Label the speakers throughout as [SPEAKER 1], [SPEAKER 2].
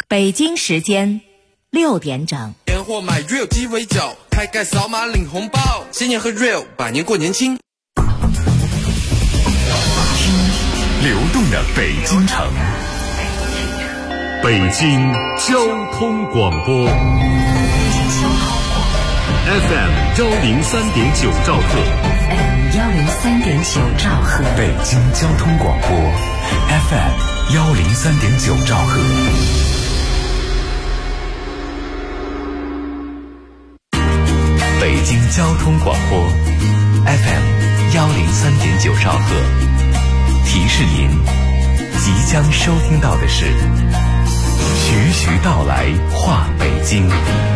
[SPEAKER 1] 北京时间6点整。
[SPEAKER 2] 年货买 real 鸡尾酒，开盖扫码领红包，新年和 real 百年过年轻。
[SPEAKER 3] 流动的北京城，北京交通广播 FM103.9 兆赫
[SPEAKER 4] 103.9 兆赫，
[SPEAKER 3] 北京交通广播 FM103.9 兆赫。北京交通广播 FM103.9 兆赫，提示您即将收听到的是徐徐道来话北京。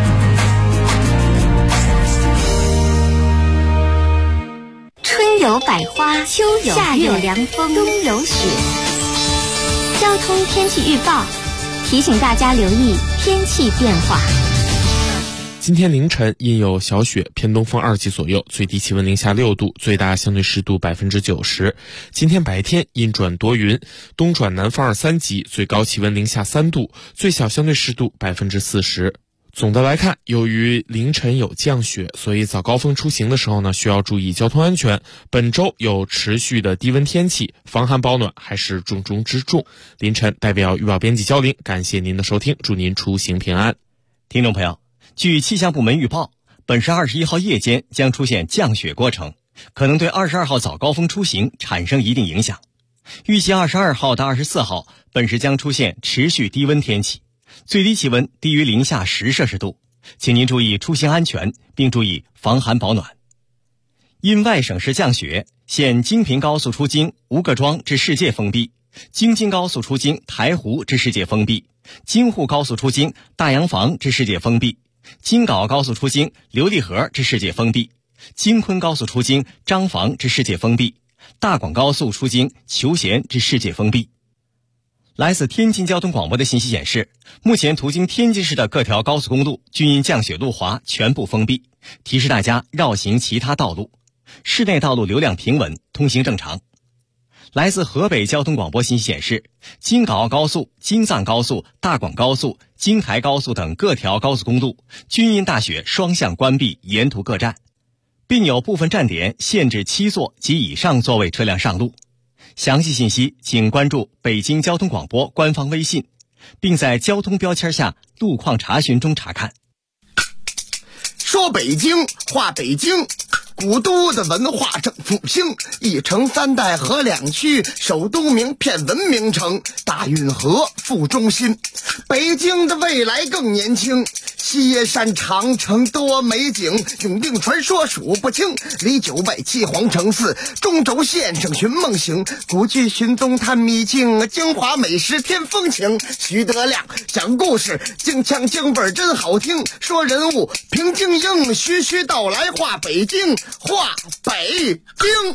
[SPEAKER 5] 春有百花，秋有夏有凉风，冬有雪。交通天气预报提醒大家留意天气变化。
[SPEAKER 6] 今天凌晨阴有小雪，偏东风2级左右，最低气温零下6度，最大相对湿度90%。今天白天阴转多云，东转南风2、3级，最高气温零下3度，最小相对湿度40%。总的来看，由于凌晨有降雪，所以早高峰出行的时候呢，需要注意交通安全。本周有持续的低温天气，防寒保暖还是重中之重。凌晨代表预报编辑焦林，感谢您的收听，祝您出行平安。
[SPEAKER 7] 听众朋友，据气象部门预报，本市21号夜间将出现降雪过程，可能对22号早高峰出行产生一定影响。预计22号到24号，本市将出现持续低温天气，最低气温低于零下10摄氏度，请您注意出行安全，并注意防寒保暖。因外省市降雪，现京平高速出京吴各庄至世界封闭，京津高速出京台湖至世界封闭，京沪高速出京大洋房至世界封闭，京皋高速出京琉璃河至世界封闭，京昆高速出京张房至世界封闭，大广高速出京求贤至世界封闭。来自天津交通广播的信息显示，目前途经天津市的各条高速公路均因降雪路滑全部封闭，提示大家绕行其他道路。市内道路流量平稳，通行正常。来自河北交通广播信息显示，京港澳高速、京藏高速、大广高速、京台高速等各条高速公路均因大雪双向关闭沿途各站，并有部分站点限制7座及以上座位车辆上路。详细信息请关注北京交通广播官方微信，并在交通标签下路况查询中查看。
[SPEAKER 8] 说北京话北京，古都的文化正复兴，一城3代合2区，首都名片文明城，大运河副中心。北京的未来更年轻，西耶山长城多美景，永定传说数不清，离9拜7皇城寺，中轴线上寻梦行，古剧寻踪探秘境，京华美食添风情。徐德亮讲故事，京腔京味真好听，说人物平京英，徐徐道来话北京，话北京。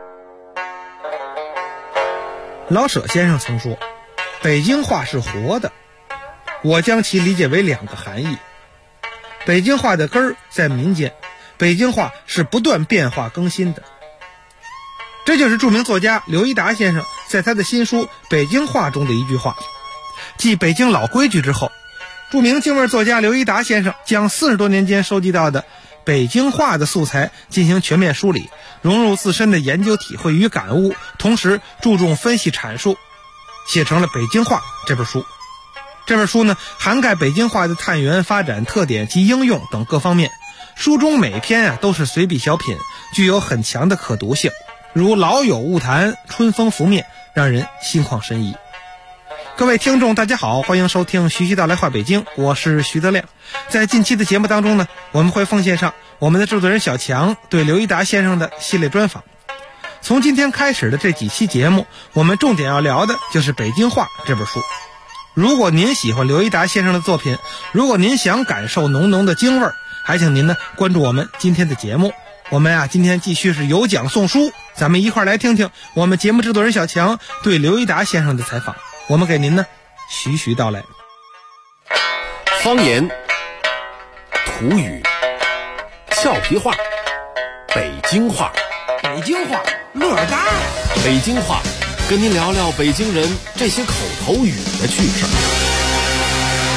[SPEAKER 9] 老舍先生曾说，北京话是活的，我将其理解为2个含义。北京话的根儿在民间，北京话是不断变化更新的。这就是著名作家刘一达先生在他的新书《北京话》中的一句话。继北京老规矩之后，著名京味作家刘一达先生将40多年间收集到的北京话的素材进行全面梳理，融入自身的研究体会与感悟，同时注重分析阐述，写成了《北京话》这本书。这本书呢，涵盖北京话的探源、发展、特点及应用等各方面。书中每篇都是随笔小品，具有很强的可读性，如老友误谈、春风拂面，让人心旷神怡。各位听众大家好，欢迎收听徐徐道来话北京，我是徐德亮。在近期的节目当中呢，我们会奉献上我们的制作人小强对刘一达先生的系列专访。从今天开始的这几期节目，我们重点要聊的就是《北京话》这本书。如果您喜欢刘一达先生的作品，如果您想感受浓浓的京味儿，还请您呢关注我们今天的节目。我们今天继续是有奖送书，咱们一块来听听我们节目制作人小强对刘一达先生的采访。我们给您呢徐徐道来。
[SPEAKER 10] 方言、土语、俏皮话、北京话，
[SPEAKER 9] 北京话乐大，
[SPEAKER 10] 北京话跟您聊聊北京人这些口头语的趣事。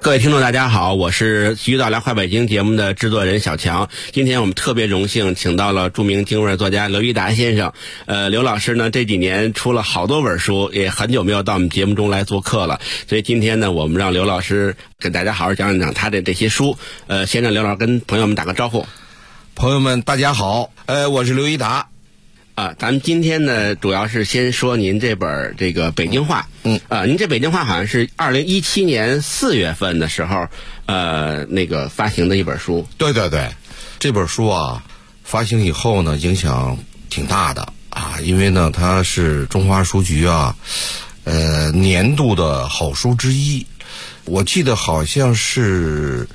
[SPEAKER 4] 各位听众大家好，我是徐导聊坏北京节目的制作人小强。今天我们特别荣幸请到了著名京味作家刘一达先生。刘老师呢这几年出了好多本书，也很久没有到我们节目中来做客了，所以今天呢我们让刘老师给大家好好讲一讲他的这些书。先让刘老师跟朋友们打个招呼。
[SPEAKER 11] 朋友们大家好，我是刘一达。
[SPEAKER 4] 咱们今天呢，主要是先说您这本这个北京话。您这北京话好像是2017年4月份的时候，那个发行的一本书。
[SPEAKER 11] 对，这本书啊，发行以后呢，影响挺大的啊，因为呢，它是中华书局啊，年度的好书之一。我记得好像是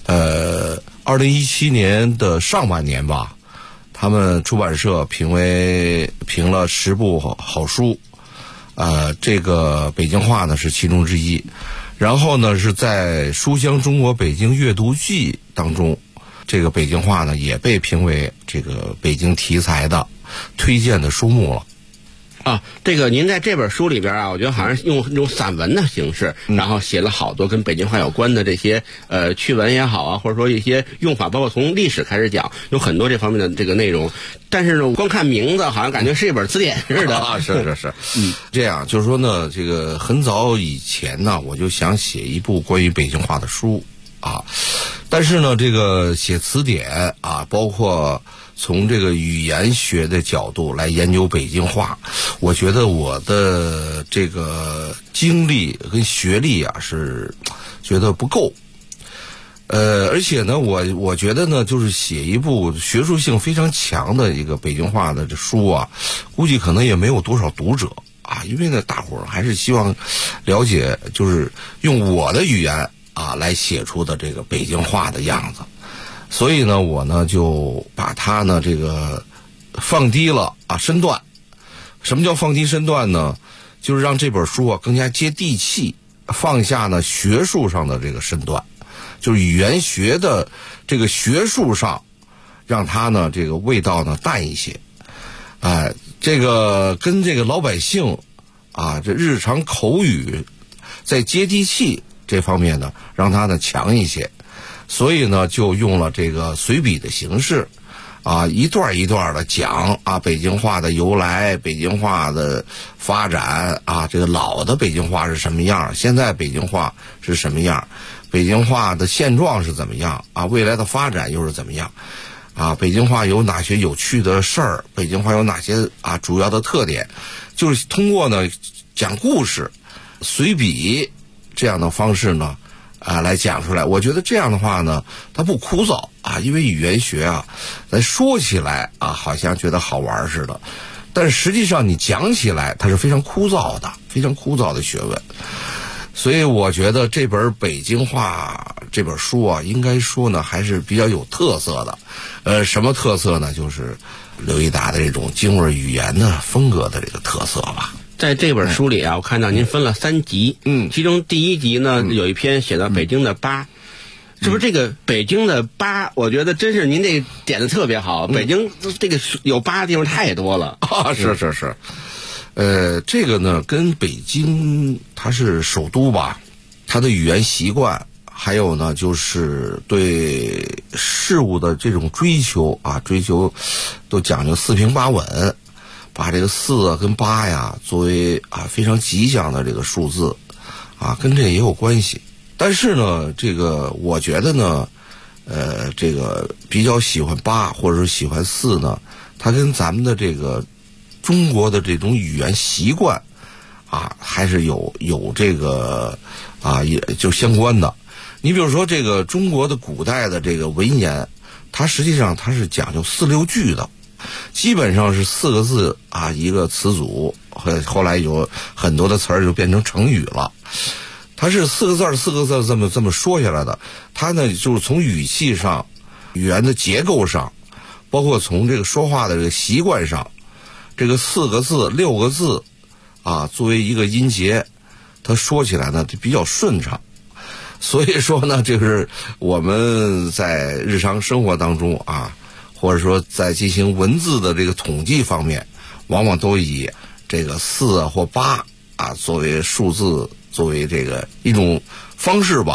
[SPEAKER 11] 2017年的上半年吧。他们出版社评了10部好书，这个北京话呢是其中之一。然后呢是在书香中国北京阅读记当中，这个北京话呢也被评为这个北京题材的推荐的书目了。
[SPEAKER 4] 这个您在这本书里边啊，我觉得好像是用散文的形式，然后写了好多跟北京话有关的这些趣闻也好啊，或者说一些用法，包括从历史开始讲，有很多这方面的这个内容。但是呢，光看名字好像感觉是一本字典似的。
[SPEAKER 11] 是。这样就是说呢，这个很早以前呢，我就想写一部关于北京话的书啊，但是呢，这个写词典啊，包括从这个语言学的角度来研究北京话，我觉得我的这个经历跟学历啊是觉得不够。而且呢，我觉得呢，就是写一部学术性非常强的一个北京话的这书啊，估计可能也没有多少读者啊，因为呢，大伙儿还是希望了解，就是用我的语言啊来写出的这个北京话的样子。所以呢，我呢就把它呢这个放低了身段。什么叫放低身段呢？就是让这本书啊更加接地气，放下呢学术上的这个身段，就是语言学的这个学术上，让它呢这个味道呢淡一些。这个跟这个老百姓啊这日常口语在接地气这方面呢，让它呢强一些。所以呢，就用了这个随笔的形式，一段一段的讲北京话的由来，北京话的发展这个老的北京话是什么样，现在北京话是什么样，北京话的现状是怎么样未来的发展又是怎么样北京话有哪些有趣的事儿，北京话有哪些主要的特点，就是通过呢讲故事、随笔这样的方式呢。来讲出来，我觉得这样的话呢，它不枯燥因为语言学咱说起来好像觉得好玩似的，但是实际上你讲起来，它是非常枯燥的学问。所以我觉得这本北京话这本书应该说呢还是比较有特色的。什么特色呢？就是刘一达的这种京味语言的风格的这个特色吧。
[SPEAKER 4] 在这本书里我看到您分了3集，其中第1集呢有一篇写到北京的粑，是不是这个北京的粑？我觉得真是您这点的特别好，北京这个有粑的地方太多了
[SPEAKER 11] 是。这个呢跟北京它是首都吧，它的语言习惯，还有呢就是对事物的这种追求都讲究四平八稳。把这个4跟8作为非常吉祥的这个数字跟这也有关系。但是呢，这个我觉得呢，这个比较喜欢8或者是喜欢4呢，它跟咱们的这个中国的这种语言习惯还是有这个也就相关的。你比如说这个中国的古代的这个文言，它实际上它是讲究4、6句的。基本上是4个字一个词组，后来有很多的词儿就变成成语了。它是4个字这么说下来的。它呢就是从语气上、语言的结构上，包括从这个说话的这个习惯上，这个4个字、6个字作为一个音节，它说起来呢就比较顺畅。所以说呢，就是我们在日常生活当中或者说在进行文字的这个统计方面，往往都以这个4或8作为数字，作为这个一种方式吧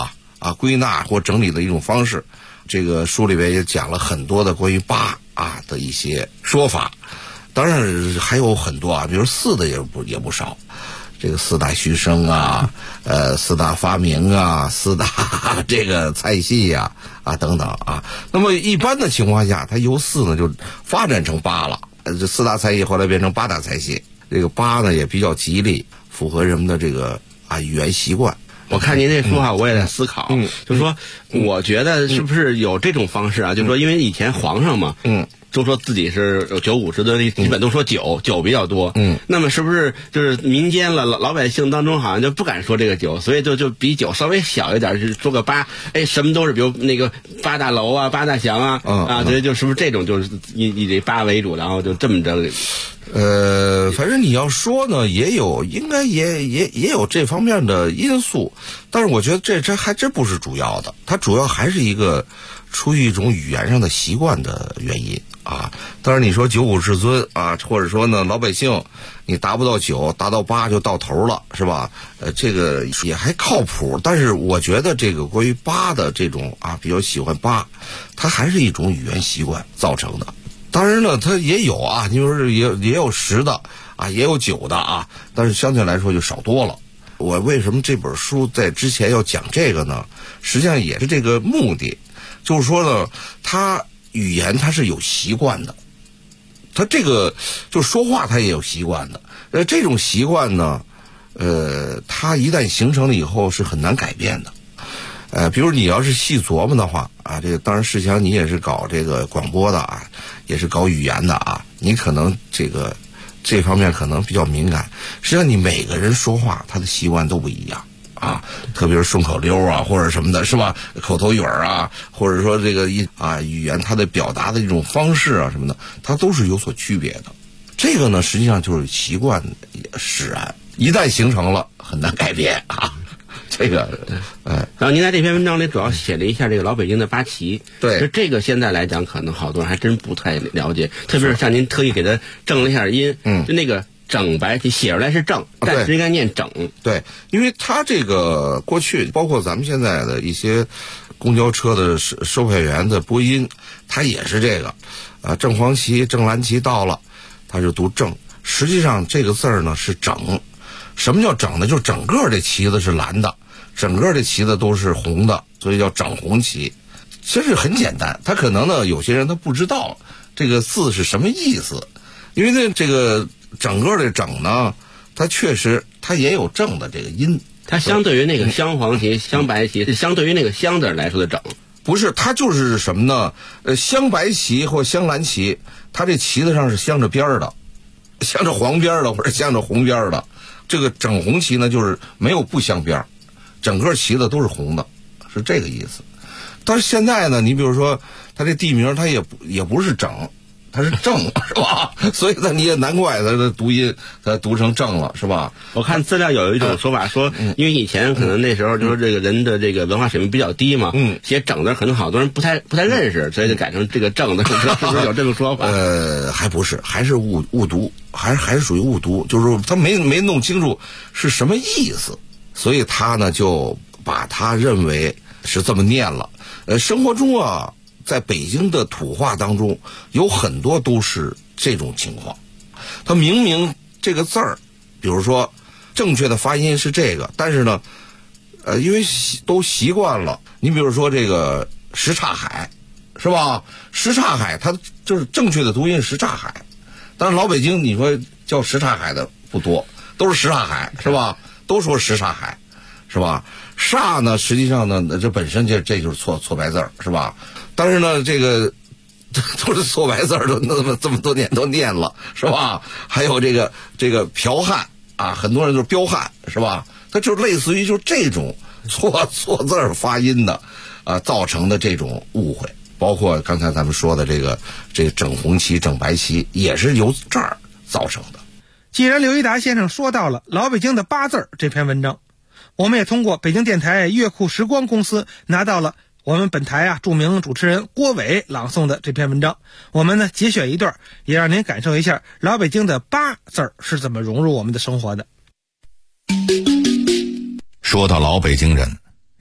[SPEAKER 11] 啊归纳或整理的一种方式。这个书里边也讲了很多的关于八啊的一些说法，当然还有很多啊，比如四的也不少。这个四大须生啊，四大发明啊，四大这个菜系呀，啊等等啊。那么一般的情况下，它由四呢就发展成八了。这四大菜系后来变成八大菜系。这个八呢也比较吉利，符合人们的这个语言习惯。
[SPEAKER 4] 我看您这书我也在思考，就是说，我觉得是不是有这种方式啊？就是说，因为以前皇上嘛，都说自己是九五之尊，基本都说酒比较多。那么是不是就是民间老百姓当中好像就不敢说这个酒，所以就比酒稍微小一点，就是说个八，什么都是，比如那个八大楼啊、八大祥啊，所以就是不是这种就是以这八为主，然后就这么着。
[SPEAKER 11] 反正你要说呢，应该也有这方面的因素，但是我觉得这还真不是主要的，它主要还是一个出于一种语言上的习惯的原因啊。当然你说九五至尊啊，或者说呢老百姓你达不到九，达到八就到头了，是吧？这个也还靠谱，但是我觉得这个关于八的这种比较喜欢八，它还是一种语言习惯造成的。当然呢，它也有你说也有10的也有9的但是相对来说就少多了。我为什么这本书在之前要讲这个呢？实际上也是这个目的，就是说呢，它语言它是有习惯的，它这个就说话它也有习惯的。这种习惯呢，它一旦形成了以后是很难改变的。比如你要是细琢磨的话这个当然世强你也是搞这个广播的也是搞语言的你可能这方面可能比较敏感。实际上你每个人说话他的习惯都不一样特别是顺口溜或者什么的，是吧？口头语或者说这个语言它的表达的一种方式什么的，它都是有所区别的。这个呢实际上就是习惯使然，一旦形成了很难改变这个
[SPEAKER 4] 然后您在这篇文章里主要写了一下这个老北京的八旗。
[SPEAKER 11] 对，
[SPEAKER 4] 就这个现在来讲可能好多人还真不太了解，特别是像您特意给他正了一下音，就那个整白旗写出来是正，但是应该念整。
[SPEAKER 11] 对，因为它这个过去包括咱们现在的一些公交车的售票员的播音，它也是这个正黄旗正蓝旗到了它就读正，实际上这个字儿呢是整。什么叫整呢？就整个这旗子是蓝的，整个这旗子都是红的，所以叫整红旗。其实很简单，他可能呢有些人他不知道这个字是什么意思，因为呢这个整个的整呢，它确实它也有正的这个音，
[SPEAKER 4] 它相对于那个镶黄旗、镶白旗，是相对于那个镶字来说的整。
[SPEAKER 11] 不是，它就是什么呢？镶白旗或镶蓝旗，它这旗子上是镶着边儿的，镶着黄边儿的或者镶着红边儿的。这个整红旗呢，就是没有不镶边儿，整个旗子都是红的，是这个意思。但是现在呢，你比如说，它这地名它也不是整，它是正，是吧？所以呢，你也难怪它的读音它读成正了，是吧？
[SPEAKER 4] 我看资料有一种说法说，因为以前可能那时候就说这个人的这个文化水平比较低嘛，写整的可能好多人不太认识，所以就改成这个正的，是不是有这种说法？
[SPEAKER 11] 还不是，还是误读。还是属于误读，就是他没弄清楚是什么意思，所以他呢就把他认为是这么念了。生活中在北京的土话当中有很多都是这种情况，他明明这个字儿，比如说正确的发音是这个，但是呢因为都习惯了，你比如说这个什刹海，是吧？什刹海它就是正确的读音是什刹海，但是老北京你说叫什刹海的不多，都是什刹海，是吧？都说什刹海，是吧？刹呢，实际上呢，这本身这就是错白字儿，是吧？但是呢，这个都是错白字儿，都这么多年都念了，是吧？还有这个剽悍很多人都是彪悍，是吧？它就类似于就这种错字儿发音的造成的这种误会。包括刚才咱们说的这个整红旗、整白旗，也是由这儿造成的。
[SPEAKER 9] 既然刘一达先生说到了老北京的八字这篇文章，我们也通过北京电台乐库时光公司拿到了我们本台著名主持人郭伟朗诵的这篇文章。我们呢节选一段，也让您感受一下老北京的八字是怎么融入我们的生活的。
[SPEAKER 12] 说到老北京人，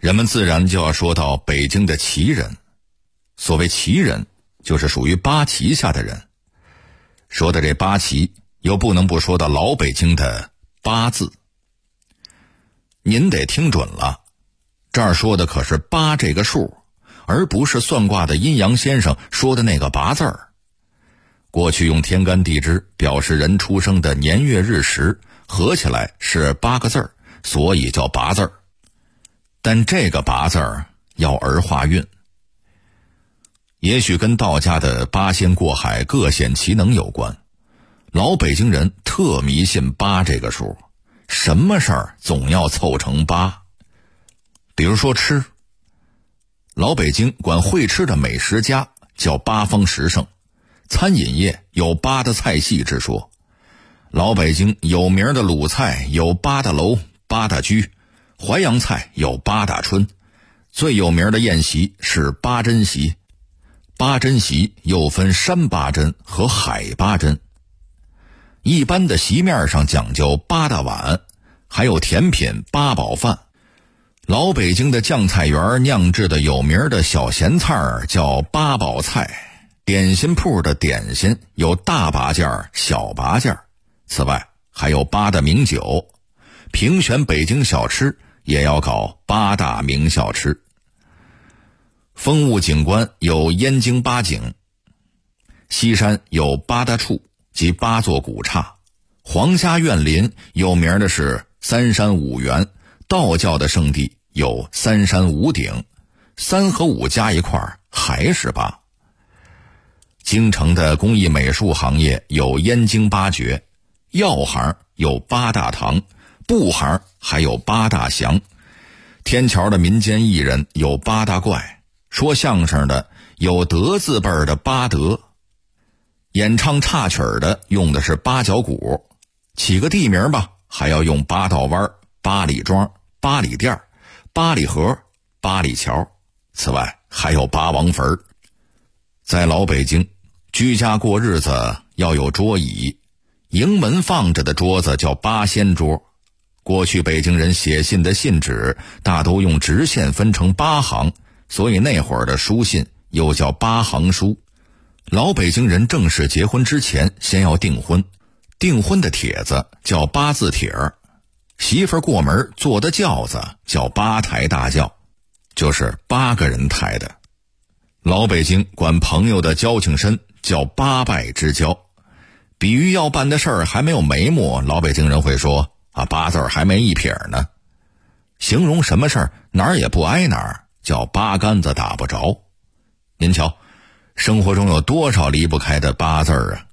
[SPEAKER 12] 人们自然就要说到北京的旗人。所谓旗人，就是属于八旗下的人。说的这八旗，又不能不说到老北京的八字。您得听准了，这儿说的可是八这个数，而不是算卦的阴阳先生说的那个八字儿。过去用天干地支表示人出生的年月日时，合起来是8个字儿，所以叫八字儿。但这个八字儿要儿化韵，也许跟道家的八仙过海各显其能有关。老北京人特迷信八这个数，什么事儿总要凑成8。比如说吃，老北京管会吃的美食家叫八方食圣，餐饮业有8的菜系之说。老北京有名的鲁菜有8大楼、8大居，淮扬菜有8大春，最有名的宴席是8珍席。8珍席又分山8珍和海8珍。一般的席面上讲究8大碗，还有甜品8宝饭。老北京的酱菜园酿制的有名的小咸菜叫8宝菜，点心铺的点心有大8件、小8件。此外还有8大名酒，评选北京小吃也要搞8大名小吃。风物景观有燕京8景，西山有8大处及8座古刹，皇家苑林有名的是3山5园，道教的圣地有3山5顶，3和5加一块还是8。京城的工艺美术行业有燕京8绝，药行有8大堂，布行还有8大祥，天桥的民间艺人有8大怪，说相声的有德字辈的8德，演唱插曲的用的是8角鼓，起个地名吧，还要用8道湾、8里庄、8里店、8里河、8里桥。此外还有8王坟。在老北京，居家过日子要有桌椅，迎门放着的桌子叫8仙桌。过去北京人写信的信纸大都用直线分成8行，所以那会儿的书信又叫8行书。老北京人正式结婚之前先要订婚，订婚的帖子叫8字帖儿，媳妇过门坐的轿子叫8抬大轿，就是8个人抬的。老北京管朋友的交情深叫8拜之交，比喻要办的事儿还没有眉目，老北京人会说8字还没一撇呢。形容什么事儿哪儿也不挨哪儿，叫8竿子打不着。您瞧，生活中有多少离不开的8字啊。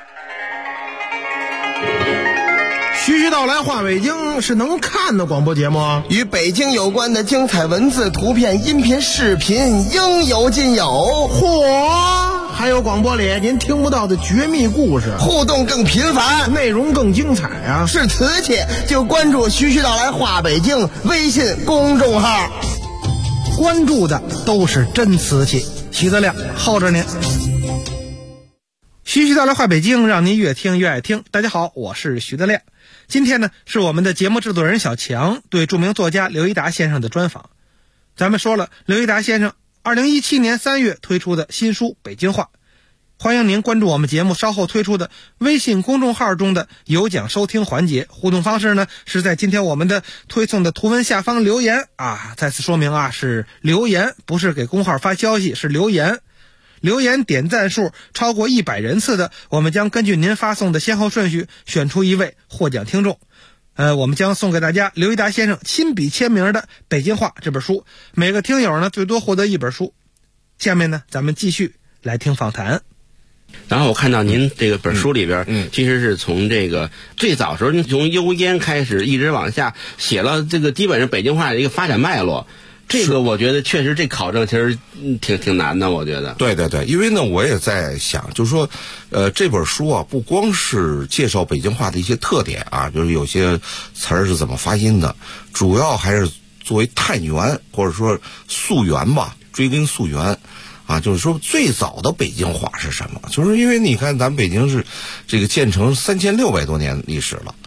[SPEAKER 9] 徐徐道来话北京是能看的广播节目，
[SPEAKER 8] 与北京有关的精彩文字、图片、音频、视频应有尽有。
[SPEAKER 9] 嚯，还有广播里您听不到的绝密故事，
[SPEAKER 8] 互动更频繁，
[SPEAKER 9] 内容更精彩啊！
[SPEAKER 8] 是瓷器就关注徐徐道来话北京微信公众号，
[SPEAKER 9] 关注的都是真瓷器。徐德亮候着您。徐徐道来话北京，让您越听越爱听。大家好，我是徐德亮。今天呢，是我们的节目制作人小强对著名作家刘一达先生的专访。咱们说了，刘一达先生2017年3月推出的新书《北京话》，欢迎您关注我们节目稍后推出的微信公众号中的有奖收听环节。互动方式呢，是在今天我们的推送的图文下方留言再次说明是留言，不是给公号发消息，是留言。留言点赞数超过100人次的，我们将根据您发送的先后顺序选出一位获奖听众。我们将送给大家刘一达先生亲笔签名的《北京话》这本书，每个听友呢最多获得1本书。下面呢，咱们继续来听访谈。
[SPEAKER 4] 然后我看到您这个本书里边，其实是从这个最早时候您从幽烟开始，一直往下写了这个基本上北京话的一个发展脉络。这个我觉得确实这考证其实挺难的，我觉得。
[SPEAKER 11] 对对对，因为呢我也在想，就是说这本书不光是介绍北京话的一些特点就是有些词儿是怎么发音的，主要还是作为探源或者说溯源吧，追根溯源就是说最早的北京话是什么？就是因为你看咱北京是这个建成3600多年历史了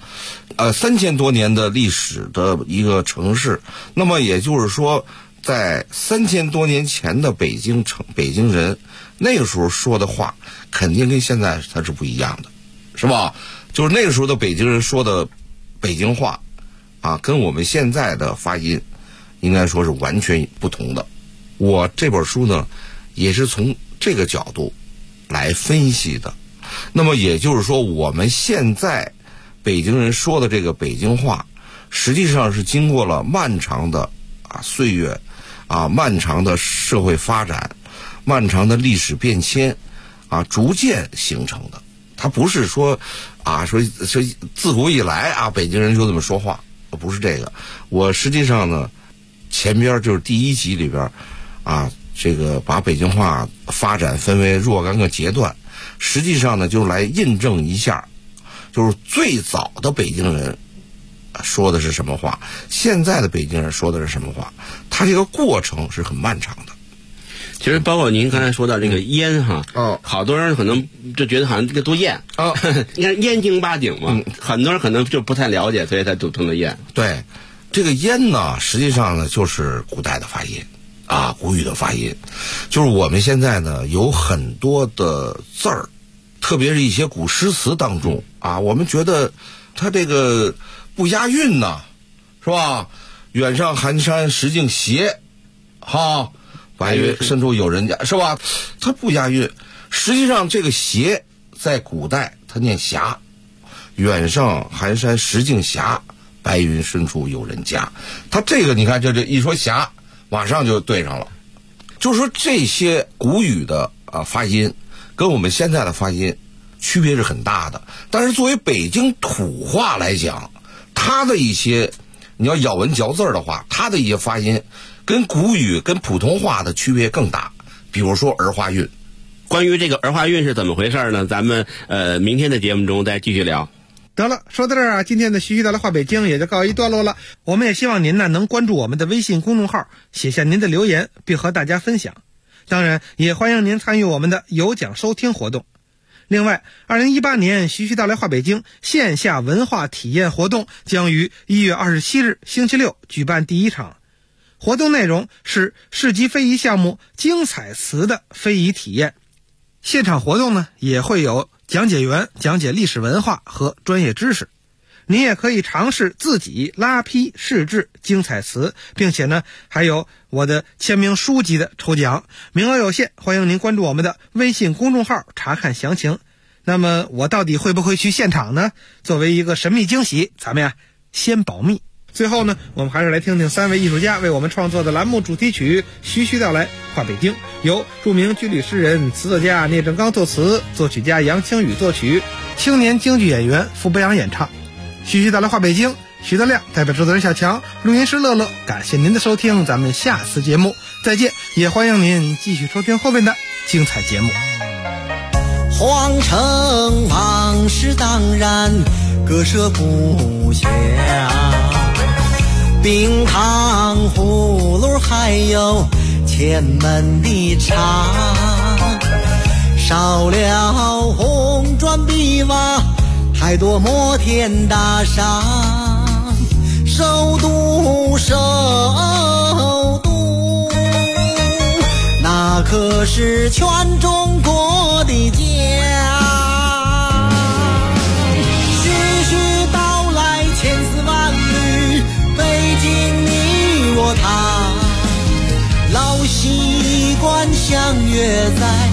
[SPEAKER 11] 3000多年的历史的一个城市。那么也就是说，在3000多年前的北京人那个时候说的话，肯定跟现在它是不一样的，是吧？就是那个时候的北京人说的北京话啊，跟我们现在的发音应该说是完全不同的。我这本书呢，也是从这个角度来分析的。那么也就是说，我们现在北京人说的这个北京话，实际上是经过了漫长的岁月漫长的社会发展，漫长的历史变迁逐渐形成的。它不是说说自古以来北京人就这么说话，不是这个。我实际上呢，前边就是第1集里边这个把北京话发展分为若干个阶段，实际上呢，就来印证一下，就是最早的北京人说的是什么话，现在的北京人说的是什么话，它这个过程是很漫长的。
[SPEAKER 4] 其实包括您刚才说到这个烟好多人可能就觉得好像这个都烟你看燕京八景嘛，很多人可能就不太了解，所以他就成了烟。
[SPEAKER 11] 对，这个烟呢，实际上呢就是古代的发音古语的发音。就是我们现在呢有很多的字儿，特别是一些古诗词当中我们觉得它这个不押韵呢，是吧？远上寒山石径斜白云深处有人家，是吧？它不押韵。实际上这个斜在古代它念霞，远上寒山石径斜，白云深处有人家。它这个你看这一说霞，马上就对上了。就是说这些古语的发音跟我们现在的发音区别是很大的。但是作为北京土话来讲，它的一些你要咬文嚼字的话，它的一些发音跟古语跟普通话的区别更大。比如说儿化韵。
[SPEAKER 4] 关于这个儿化韵是怎么回事呢？咱们明天的节目中再继续聊。
[SPEAKER 9] 得了，说到这儿今天的徐徐道来话北京也就告一段落了。我们也希望您呢能关注我们的微信公众号，写下您的留言，并和大家分享。当然也欢迎您参与我们的有奖收听活动。另外2018年徐徐道来话北京线下文化体验活动将于1月27日星期六举办第1场。活动内容是市级非遗项目精彩词的非遗体验。现场活动呢也会有讲解员讲解历史文化和专业知识。您也可以尝试自己拉坯试制精彩词，并且呢还有我的签名书籍的抽奖，名额有限，欢迎您关注我们的微信公众号查看详情。那么我到底会不会去现场呢？作为一个神秘惊喜，咱们先保密。最后呢，我们还是来听听3位艺术家为我们创作的栏目主题曲《徐徐道来话北京》，由著名军旅诗人、词作家聂正刚作词，作曲家杨清宇作曲，青年京剧演员傅博洋演唱。徐徐道来话北京，徐德亮代表制作人小强，录音师乐乐，感谢您的收听，咱们下次节目再见，也欢迎您继续收听后面的精彩节目。
[SPEAKER 13] 皇城往事当然割舍不下，冰糖葫芦还有前门的茶，少了红砖碧瓦，太多摩天大厦，首都那可是全中国的家。徐徐道来千丝万缕，北京你我他，老习惯相约在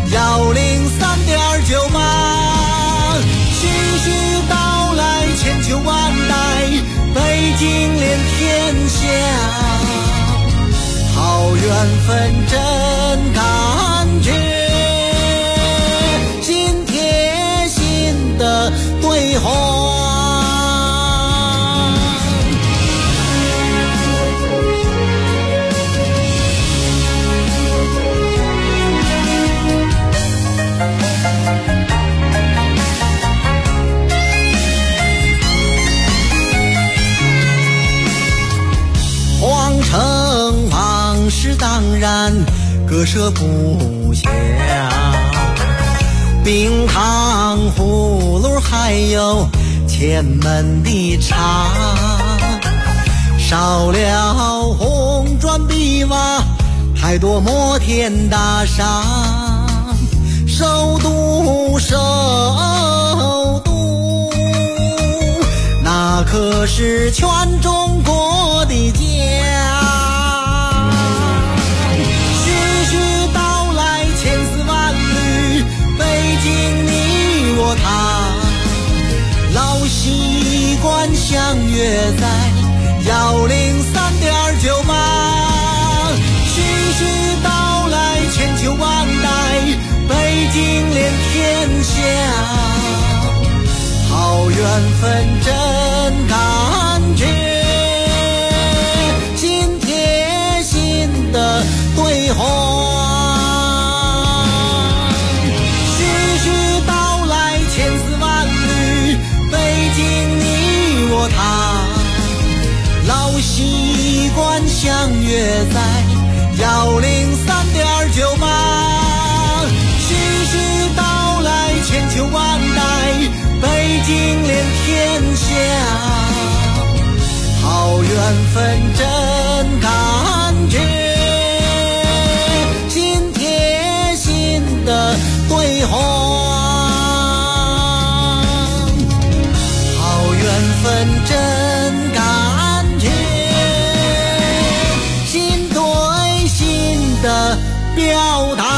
[SPEAKER 13] 103.98。徐徐道来千秋万代，北京连天下，好缘分真感觉，心贴心的对话。皇城往事当然割舍不下，冰糖葫芦还有前门的茶，少了红砖碧瓦，太多摩天大厦。首都，首都，那可是全中国的家。徐徐道来千丝万缕，北京你我他，老习惯相约在103.9吧。徐徐道来千秋万代，北京连天下，好缘分真感觉，心贴心的对话。徐徐道来千丝万缕，北京你我他，老习惯相约在103.9吧。千秋万代，北京连天下，好缘分真感觉，心贴心的对话，好缘分真感觉，心对心的表达。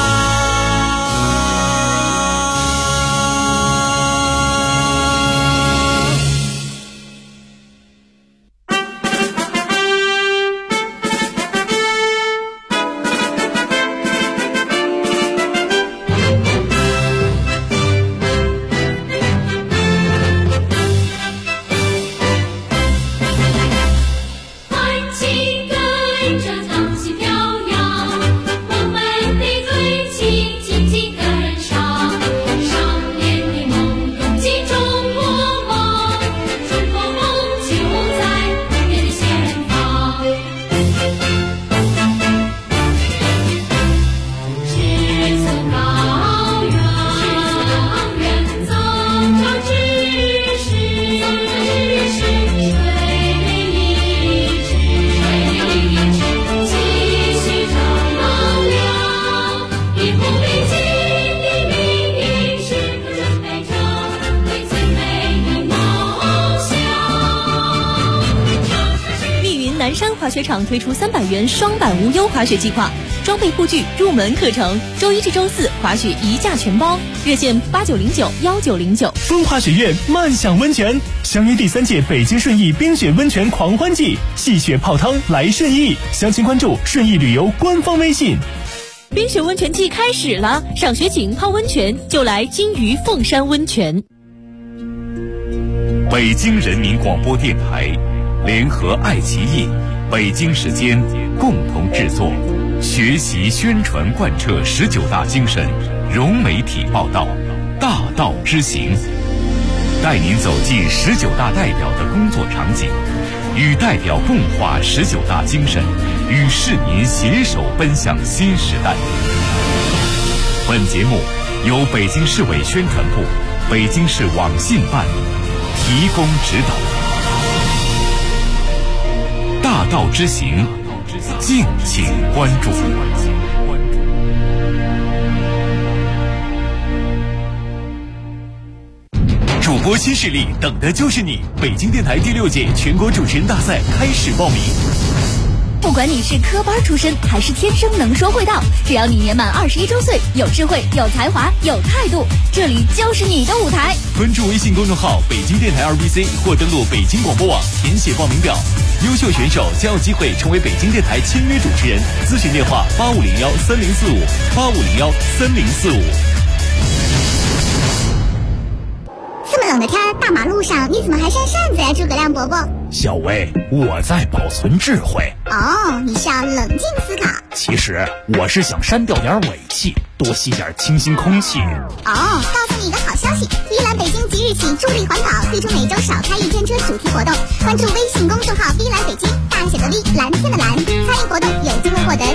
[SPEAKER 14] 滑雪场推出300元双板无忧滑雪计划，装备护具、入门课程，周一至周四滑雪一价全包，热线89091909。
[SPEAKER 15] 风华学院慢享温泉，相约第3届北京顺义冰雪温泉狂欢季，戏雪泡汤来顺义，详情关注顺义旅游官方微信。
[SPEAKER 14] 冰雪温泉季开始了，赏雪景、泡温泉就来金鱼凤山温泉。
[SPEAKER 3] 北京人民广播电台联合爱奇艺、北京时间共同制作，学习宣传贯彻19大精神，融媒体报道，大道之行，带您走进19大代表的工作场景，与代表共话19大精神，与市民携手奔向新时代。本节目由北京市委宣传部、北京市网信办提供指导。大道之行，敬请关注。
[SPEAKER 15] 主播新势力，等的就是你！北京电台第6届全国主持人大赛开始报名。
[SPEAKER 5] 不管你是科班出身还是天生能说会道，只要你年满21周岁，有智慧、有才华、有态度，这里就是你的舞台。
[SPEAKER 15] 关注微信公众号北京电台2BC 或登录北京广播网填写报名表，优秀选手将有机会成为北京电台签约主持人。咨询电话8501-3045，8501-3045。
[SPEAKER 16] 这么冷的天，大马路上你怎么还扇扇子呀，诸葛亮伯伯？
[SPEAKER 17] 小薇，我在保存智慧。
[SPEAKER 16] 哦，你是要冷静思考。
[SPEAKER 17] 其实我是想删掉点尾气，多吸点清新空气。
[SPEAKER 16] 哦，告诉你一个好消息，依兰北京即日起助力环保，推出每周少开1天车主题活动。关注微信公众号“依兰北京”，大写的 V， 蓝天的蓝，参与活动有机会获得